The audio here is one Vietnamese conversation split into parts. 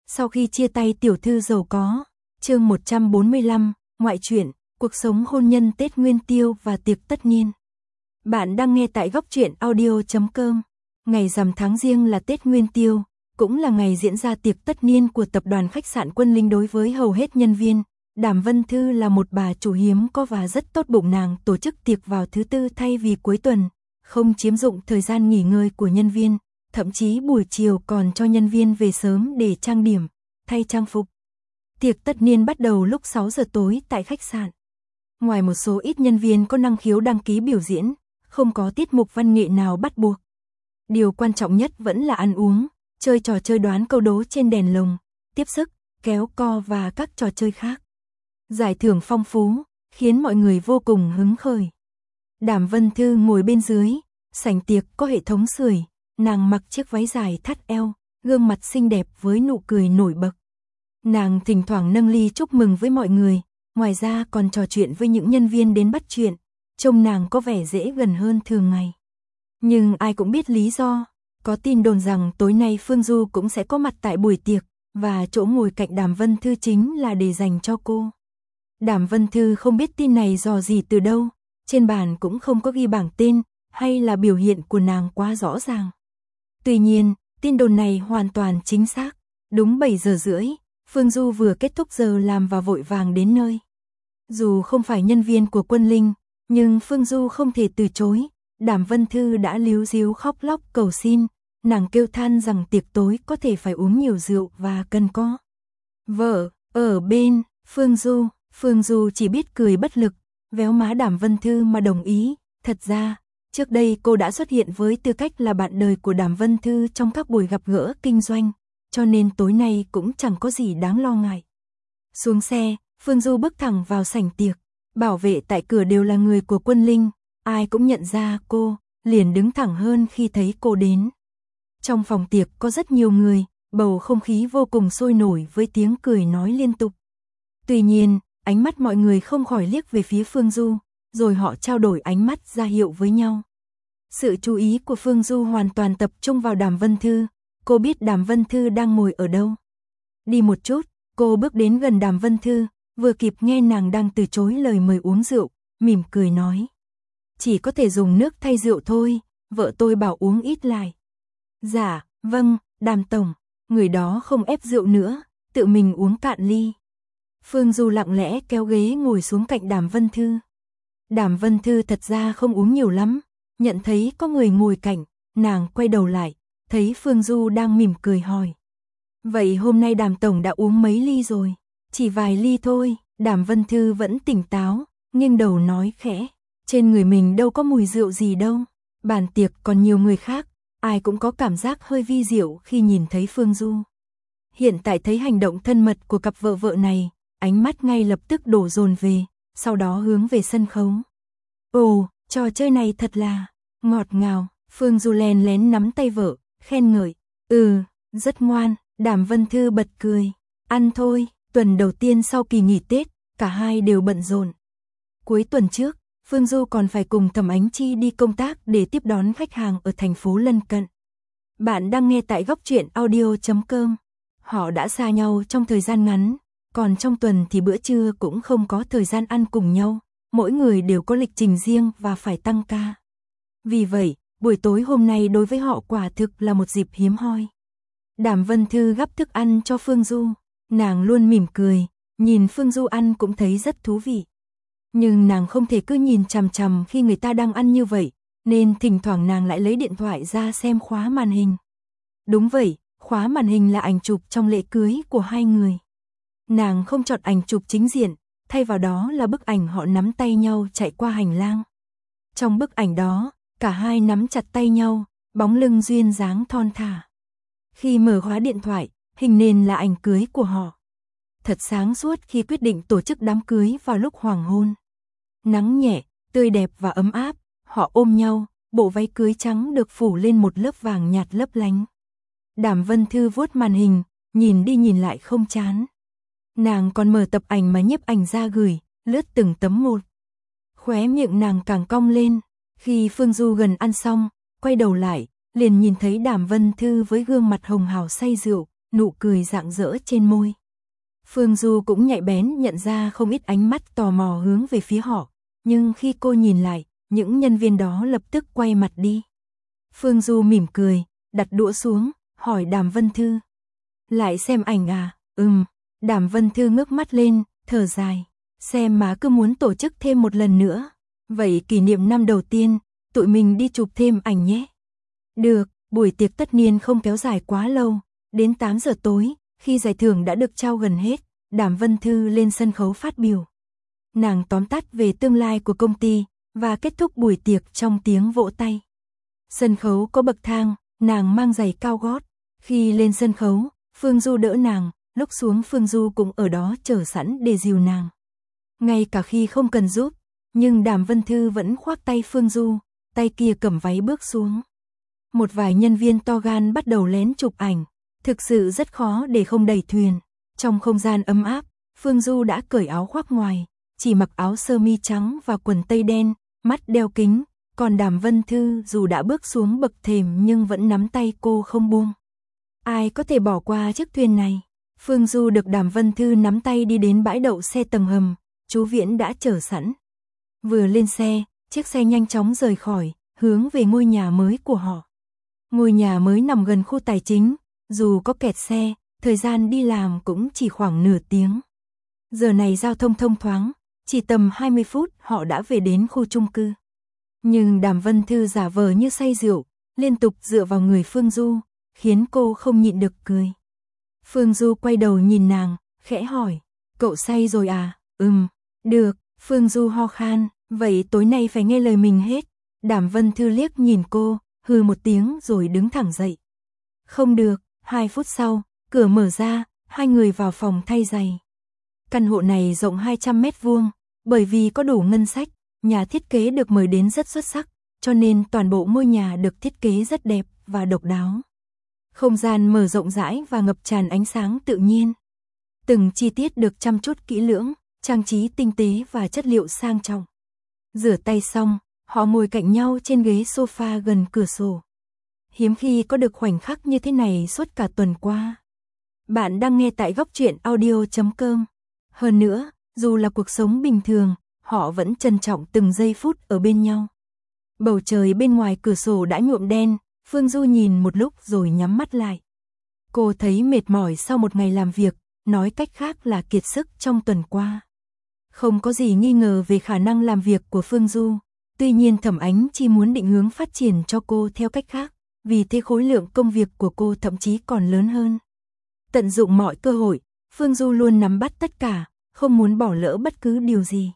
Sau khi chia tay tiểu thư giàu có, chương 145, ngoại truyện, cuộc sống hôn nhân Tết Nguyên Tiêu và tiệc tất niên. Bạn đang nghe tại góc truyện audio.com. Ngày rằm tháng Giêng là Tết Nguyên Tiêu, cũng là ngày diễn ra tiệc tất niên của tập đoàn khách sạn Quân Linh đối với hầu hết nhân viên. Đàm Vân Thư là một bà chủ hiếm có và rất tốt bụng, nàng tổ chức tiệc vào thứ Tư thay vì cuối tuần, không chiếm dụng thời gian nghỉ ngơi của nhân viên. Thậm chí buổi chiều còn cho nhân viên về sớm để trang điểm, thay trang phục. Tiệc tất niên bắt đầu lúc 6 giờ tối tại khách sạn. Ngoài một số ít nhân viên có năng khiếu đăng ký biểu diễn, không có tiết mục văn nghệ nào bắt buộc. Điều quan trọng nhất vẫn là ăn uống, chơi trò chơi đoán câu đố trên đèn lồng, tiếp sức, kéo co và các trò chơi khác. Giải thưởng phong phú, khiến mọi người vô cùng hứng khởi. Đàm Vân Thư ngồi bên dưới, sảnh tiệc có hệ thống sưởi. Nàng mặc chiếc váy dài thắt eo, gương mặt xinh đẹp với nụ cười nổi bật. Nàng thỉnh thoảng nâng ly chúc mừng với mọi người, ngoài ra còn trò chuyện với những nhân viên đến bắt chuyện, trông nàng có vẻ dễ gần hơn thường ngày. Nhưng ai cũng biết lý do, có tin đồn rằng tối nay Phương Du cũng sẽ có mặt tại buổi tiệc, và chỗ ngồi cạnh Đàm Vân Thư chính là để dành cho cô. Đàm Vân Thư không biết tin này dò gì từ đâu, trên bàn cũng không có ghi bảng tên, hay là biểu hiện của nàng quá rõ ràng. Tuy nhiên, tin đồn này hoàn toàn chính xác. Đúng 7 giờ rưỡi, Phương Du vừa kết thúc giờ làm và vội vàng đến nơi. Dù không phải nhân viên của Quân Linh, nhưng Phương Du không thể từ chối. Đàm Vân Thư đã líu ríu khóc lóc cầu xin, nàng kêu than rằng tiệc tối có thể phải uống nhiều rượu và cần có vợ ở bên. Phương Du chỉ biết cười bất lực, véo má Đàm Vân Thư mà đồng ý. Thật ra, trước đây cô đã xuất hiện với tư cách là bạn đời của Đàm Vân Thư trong các buổi gặp gỡ kinh doanh, cho nên tối nay cũng chẳng có gì đáng lo ngại. Xuống xe, Phương Du bước thẳng vào sảnh tiệc, bảo vệ tại cửa đều là người của Quân Linh, ai cũng nhận ra cô, liền đứng thẳng hơn khi thấy cô đến. Trong phòng tiệc có rất nhiều người, bầu không khí vô cùng sôi nổi với tiếng cười nói liên tục. Tuy nhiên, ánh mắt mọi người không khỏi liếc về phía Phương Du, rồi họ trao đổi ánh mắt ra hiệu với nhau. Sự chú ý của Phương Du hoàn toàn tập trung vào Đàm Vân Thư, cô biết Đàm Vân Thư đang ngồi ở đâu. Đi một chút, cô bước đến gần Đàm Vân Thư, vừa kịp nghe nàng đang từ chối lời mời uống rượu, mỉm cười nói. Chỉ có thể dùng nước thay rượu thôi, vợ tôi bảo uống ít lại. Dạ, vâng, Đàm tổng, người đó không ép rượu nữa, tự mình uống cạn ly. Phương Du lặng lẽ kéo ghế ngồi xuống cạnh Đàm Vân Thư. Đàm Vân Thư thật ra không uống nhiều lắm, nhận thấy có người ngồi cạnh, nàng quay đầu lại, thấy Phương Du đang mỉm cười hỏi. Vậy hôm nay Đàm tổng đã uống mấy ly rồi? Chỉ vài ly thôi. Đàm Vân Thư vẫn tỉnh táo, nghiêng đầu nói khẽ. Trên người mình đâu có mùi rượu gì đâu. Bàn tiệc còn nhiều người khác, ai cũng có cảm giác hơi vi diệu khi nhìn thấy Phương Du. Hiện tại thấy hành động thân mật của cặp vợ vợ này, ánh mắt ngay lập tức đổ dồn về, sau đó hướng về sân khấu. Ồ, trò chơi này thật là ngọt ngào. Phương Du lén lén nắm tay vợ, khen ngợi. Rất ngoan. Đàm Vân Thư bật cười. Ăn thôi. Tuần đầu tiên sau kỳ nghỉ Tết, cả hai đều bận rộn. Cuối tuần trước, Phương Du còn phải cùng Thẩm Ánh Chi đi công tác để tiếp đón khách hàng ở thành phố lân cận. Bạn đang nghe tại góc truyện audio.com. Họ đã xa nhau trong thời gian ngắn, còn trong tuần thì bữa trưa cũng không có thời gian ăn cùng nhau. Mỗi người đều có lịch trình riêng và phải tăng ca. Vì vậy, buổi tối hôm nay đối với họ quả thực là một dịp hiếm hoi. Đàm Vân Thư gắp thức ăn cho Phương Du, nàng luôn mỉm cười, nhìn Phương Du ăn cũng thấy rất thú vị. Nhưng nàng không thể cứ nhìn chằm chằm khi người ta đang ăn như vậy, nên thỉnh thoảng nàng lại lấy điện thoại ra xem khóa màn hình. Đúng vậy, khóa màn hình là ảnh chụp trong lễ cưới của hai người. Nàng không chọn ảnh chụp chính diện, thay vào đó là bức ảnh họ nắm tay nhau chạy qua hành lang. Trong bức ảnh đó, cả hai nắm chặt tay nhau, bóng lưng duyên dáng thon thả. Khi mở khóa điện thoại, hình nền là ảnh cưới của họ. Thật sáng suốt khi quyết định tổ chức đám cưới vào lúc hoàng hôn. Nắng nhẹ, tươi đẹp và ấm áp, họ ôm nhau, bộ váy cưới trắng được phủ lên một lớp vàng nhạt lấp lánh. Đàm Vân Thư vuốt màn hình, nhìn đi nhìn lại không chán. Nàng còn mở tập ảnh mà nhiếp ảnh ra gửi, lướt từng tấm một. Khóe miệng nàng càng cong lên, khi Phương Du gần ăn xong, quay đầu lại, liền nhìn thấy Đàm Vân Thư với gương mặt hồng hào say rượu, nụ cười rạng rỡ trên môi. Phương Du cũng nhạy bén nhận ra không ít ánh mắt tò mò hướng về phía họ, nhưng khi cô nhìn lại, những nhân viên đó lập tức quay mặt đi. Phương Du mỉm cười, đặt đũa xuống, hỏi Đàm Vân Thư. Lại xem ảnh à? Đàm Vân Thư ngước mắt lên, thở dài. Xem má cứ muốn tổ chức thêm một lần nữa. Vậy kỷ niệm năm đầu tiên, tụi mình đi chụp thêm ảnh nhé. Được, buổi tiệc tất niên không kéo dài quá lâu. Đến 8 giờ tối, khi giải thưởng đã được trao gần hết, Đàm Vân Thư lên sân khấu phát biểu. Nàng tóm tắt về tương lai của công ty, và kết thúc buổi tiệc trong tiếng vỗ tay. Sân khấu có bậc thang, nàng mang giày cao gót. Khi lên sân khấu, Phương Du đỡ nàng, lúc xuống Phương Du cũng ở đó chờ sẵn để dìu nàng. Ngay cả khi không cần giúp, nhưng Đàm Vân Thư vẫn khoác tay Phương Du, tay kia cầm váy bước xuống. Một vài nhân viên to gan bắt đầu lén chụp ảnh, thực sự rất khó để không đẩy thuyền. Trong không gian ấm áp, Phương Du đã cởi áo khoác ngoài, chỉ mặc áo sơ mi trắng và quần tây đen, mắt đeo kính, còn Đàm Vân Thư dù đã bước xuống bậc thềm nhưng vẫn nắm tay cô không buông. Ai có thể bỏ qua chiếc thuyền này? Phương Du được Đàm Vân Thư nắm tay đi đến bãi đậu xe tầng hầm, chú Viễn đã chờ sẵn. Vừa lên xe, chiếc xe nhanh chóng rời khỏi, hướng về ngôi nhà mới của họ. Ngôi nhà mới nằm gần khu tài chính, dù có kẹt xe, thời gian đi làm cũng chỉ khoảng nửa tiếng. Giờ này giao thông thông thoáng, chỉ tầm 20 phút họ đã về đến khu chung cư. Nhưng Đàm Vân Thư giả vờ như say rượu, liên tục dựa vào người Phương Du, khiến cô không nhịn được cười. Phương Du quay đầu nhìn nàng, khẽ hỏi, cậu say rồi à? Được, Phương Du ho khan, vậy tối nay phải nghe lời mình hết. Đàm Vân Thư liếc nhìn cô, hừ một tiếng rồi đứng thẳng dậy. Không được, 2 phút sau, cửa mở ra, hai người vào phòng thay giày. Căn hộ này rộng 200 mét vuông, bởi vì có đủ ngân sách, nhà thiết kế được mời đến rất xuất sắc, cho nên toàn bộ ngôi nhà được thiết kế rất đẹp và độc đáo. Không gian mở rộng rãi và ngập tràn ánh sáng tự nhiên. Từng chi tiết được chăm chút kỹ lưỡng, trang trí tinh tế và chất liệu sang trọng. Rửa tay xong, họ ngồi cạnh nhau trên ghế sofa gần cửa sổ. Hiếm khi có được khoảnh khắc như thế này suốt cả tuần qua. Bạn đang nghe tại Góc Truyện Audio.com. Hơn nữa, dù là cuộc sống bình thường, họ vẫn trân trọng từng giây phút ở bên nhau. Bầu trời bên ngoài cửa sổ đã nhuộm đen, Phương Du nhìn một lúc rồi nhắm mắt lại. Cô thấy mệt mỏi sau một ngày làm việc, nói cách khác là kiệt sức trong tuần qua. Không có gì nghi ngờ về khả năng làm việc của Phương Du, tuy nhiên Thẩm Ánh chỉ muốn định hướng phát triển cho cô theo cách khác, vì thế khối lượng công việc của cô thậm chí còn lớn hơn. Tận dụng mọi cơ hội, Phương Du luôn nắm bắt tất cả, không muốn bỏ lỡ bất cứ điều gì.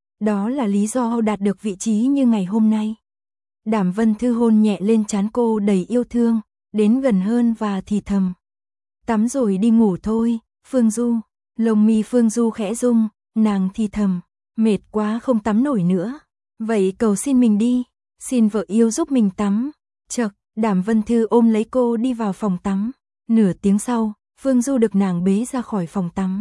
Đó là lý do đạt được vị trí như ngày hôm nay. Đàm Vân Thư hôn nhẹ lên trán cô đầy yêu thương, đến gần hơn và thì thầm. Tắm rồi đi ngủ thôi, Phương Du. Lông mi Phương Du khẽ rung, nàng thì thầm. Mệt quá không tắm nổi nữa. Vậy cầu xin mình đi, xin vợ yêu giúp mình tắm. Chợt, Đàm Vân Thư ôm lấy cô đi vào phòng tắm. Nửa tiếng sau, Phương Du được nàng bế ra khỏi phòng tắm.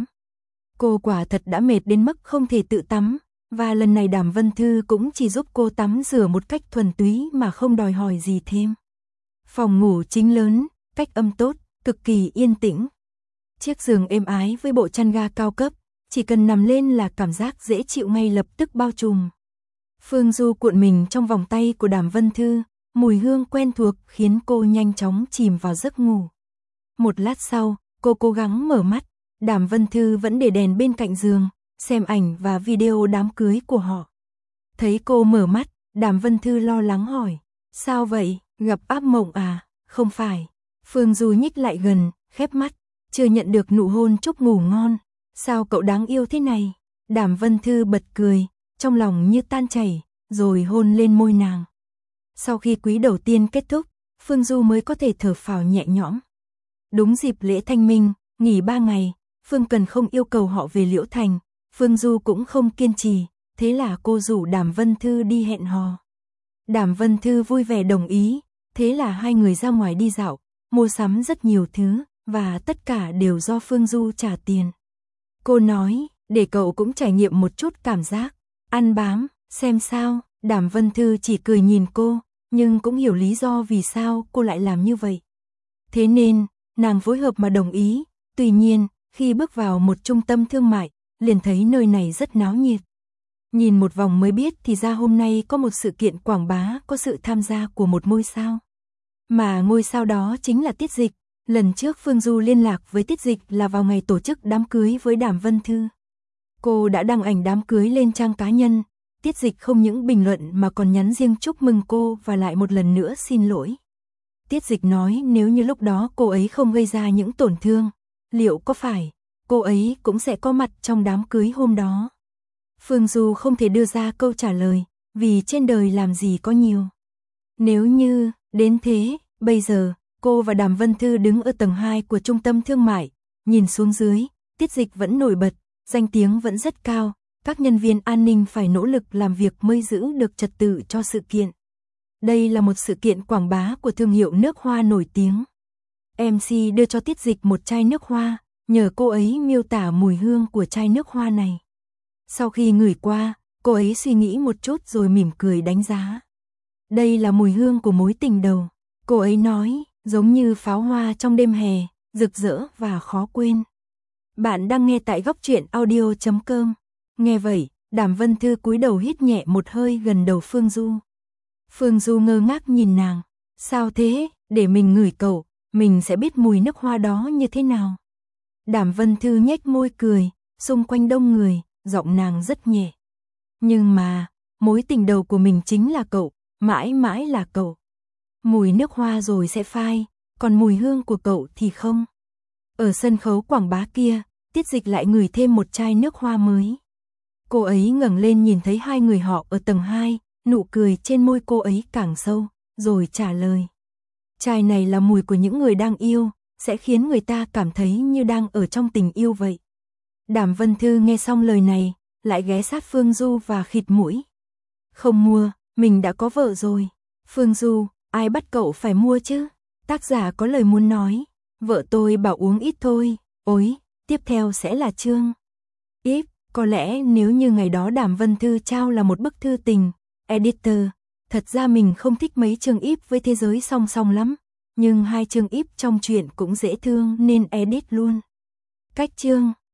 Cô quả thật đã mệt đến mức không thể tự tắm, và lần này Đàm Vân Thư cũng chỉ giúp cô tắm rửa một cách thuần túy mà không đòi hỏi gì thêm. Phòng ngủ chính lớn, cách âm tốt, cực kỳ yên tĩnh. Chiếc giường êm ái với bộ chăn ga cao cấp, chỉ cần nằm lên là cảm giác dễ chịu ngay lập tức bao trùm. Phương Du cuộn mình trong vòng tay của Đàm Vân Thư, mùi hương quen thuộc khiến cô nhanh chóng chìm vào giấc ngủ. Một lát sau, cô cố gắng mở mắt, Đàm Vân Thư vẫn để đèn bên cạnh giường, xem ảnh và video đám cưới của họ. Thấy cô mở mắt, Đàm Vân Thư lo lắng hỏi, sao vậy, gặp ác mộng à? Không phải. Phương Du nhích lại gần, khép mắt, chưa nhận được nụ hôn chúc ngủ ngon. Sao cậu đáng yêu thế này? Đàm Vân Thư bật cười, trong lòng như tan chảy, rồi hôn lên môi nàng. Sau khi quý đầu tiên kết thúc, Phương Du mới có thể thở phào nhẹ nhõm. Đúng dịp lễ Thanh Minh, nghỉ 3 ngày, Phương Cần không yêu cầu họ về Liễu Thành, Phương Du cũng không kiên trì, thế là cô rủ Đàm Vân Thư đi hẹn hò. Đàm Vân Thư vui vẻ đồng ý, thế là hai người ra ngoài đi dạo, mua sắm rất nhiều thứ, và tất cả đều do Phương Du trả tiền. Cô nói, để cậu cũng trải nghiệm một chút cảm giác ăn bám, xem sao. Đàm Vân Thư chỉ cười nhìn cô, nhưng cũng hiểu lý do vì sao cô lại làm như vậy. Thế nên, nàng phối hợp mà đồng ý. Tuy nhiên, khi bước vào một trung tâm thương mại, liền thấy nơi này rất náo nhiệt. Nhìn một vòng mới biết thì ra hôm nay có một sự kiện quảng bá có sự tham gia của một ngôi sao. Mà ngôi sao đó chính là Tiết Dịch. Lần trước Phương Du liên lạc với Tiết Dịch là vào ngày tổ chức đám cưới với Đàm Vân Thư. Cô đã đăng ảnh đám cưới lên trang cá nhân. Tiết Dịch không những bình luận mà còn nhắn riêng chúc mừng cô và lại một lần nữa xin lỗi. Tiết Dịch nói nếu như lúc đó cô ấy không gây ra những tổn thương, liệu có phải cô ấy cũng sẽ có mặt trong đám cưới hôm đó? Phương Du không thể đưa ra câu trả lời, vì trên đời làm gì có nhiều. Nếu như, đến thế, bây giờ, cô và Đàm Vân Thư đứng ở tầng 2 của trung tâm thương mại, nhìn xuống dưới, Tiết Dịch vẫn nổi bật, danh tiếng vẫn rất cao, các nhân viên an ninh phải nỗ lực làm việc mới giữ được trật tự cho sự kiện. Đây là một sự kiện quảng bá của thương hiệu nước hoa nổi tiếng. MC đưa cho Tiết Dịch một chai nước hoa, nhờ cô ấy miêu tả mùi hương của chai nước hoa này. Sau khi ngửi qua, cô ấy suy nghĩ một chút rồi mỉm cười đánh giá. Đây là mùi hương của mối tình đầu. Cô ấy nói, giống như pháo hoa trong đêm hè, rực rỡ và khó quên. Bạn đang nghe tại goctruyện.audio.com. Nghe vậy, Đàm Vân Thư cúi đầu hít nhẹ một hơi gần đầu Phương Du. Phương Du ngơ ngác nhìn nàng. Sao thế, để mình ngửi cậu, mình sẽ biết mùi nước hoa đó như thế nào. Đàm Vân Thư nhếch môi cười, xung quanh đông người, giọng nàng rất nhẹ. Nhưng mà, mối tình đầu của mình chính là cậu, mãi mãi là cậu. Mùi nước hoa rồi sẽ phai, còn mùi hương của cậu thì không. Ở sân khấu quảng bá kia, Tiết Dịch lại ngửi thêm một chai nước hoa mới. Cô ấy ngẩng lên nhìn thấy hai người họ ở tầng 2, nụ cười trên môi cô ấy càng sâu, rồi trả lời. Chai này là mùi của những người đang yêu, sẽ khiến người ta cảm thấy như đang ở trong tình yêu vậy. Đàm Vân Thư nghe xong lời này, lại ghé sát Phương Du và khịt mũi. Không mua, mình đã có vợ rồi. Phương Du, ai bắt cậu phải mua chứ? Tác giả có lời muốn nói. Vợ tôi bảo uống ít thôi. Ôi, tiếp theo sẽ là chương Íp. Có lẽ nếu như ngày đó Đàm Vân Thư trao là một bức thư tình, editor, thật ra mình không thích mấy chương íp với thế giới song song lắm, nhưng hai chương íp trong truyện cũng dễ thương nên edit luôn. Cách chương